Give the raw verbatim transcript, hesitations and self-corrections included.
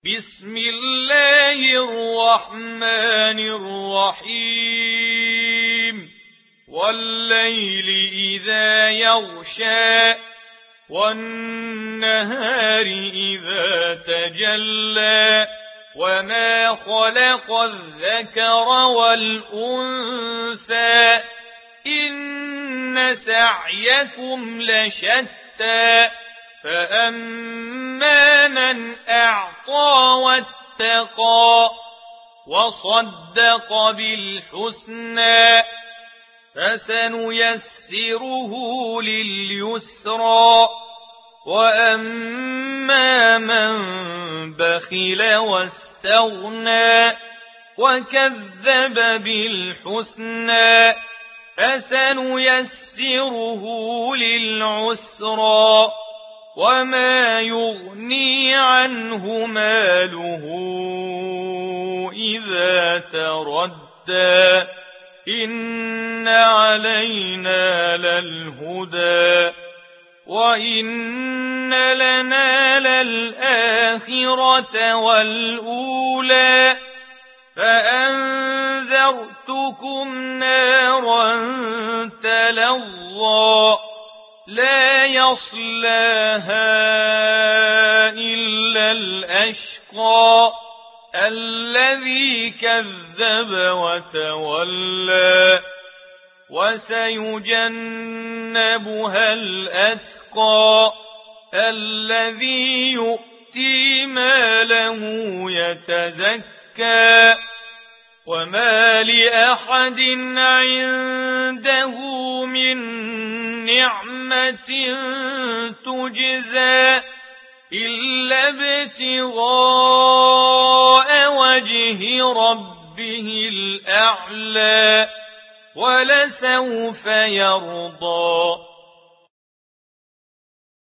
بسم الله الرحمن الرحيم والليل إذا يغشى والنهار إذا تجلى وما خلق الذكر والأنثى إن سعيكم لشتى فأما من أعطى واتقى وصدق بالحسنى فسنيسره لليسرى وأما من بخل واستغنى وكذب بالحسنى فسنيسره للعسرى وما يغني عنه ماله إذا تردى إن علينا للهدى وإن لنا للآخرة والأولى فأنذرتكم نارا تلظى لا يصلاها إلا الأشقى الذي كذب وتولى وسيجنبها الأتقى الذي يؤتي ماله يتزكى وما لأحد عنده من نعمة تجزى إلا ابتغاء وجه ربه الأعلى ولسوف يرضى